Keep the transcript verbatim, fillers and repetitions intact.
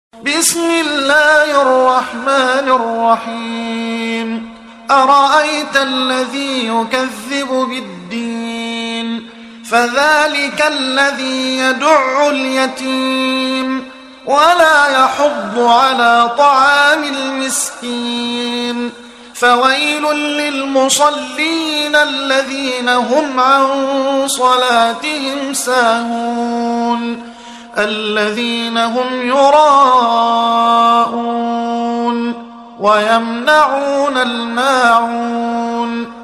بسم الله الرحمن الرحيم أرأيت الذي يكذب بالدين فذلك الذي يدع اليتيم ولا يحض على طعام المسكين فويل للمصلين الذين هم عن صلاتهم ساهون الذين هم يراءون ويمنعون الماعون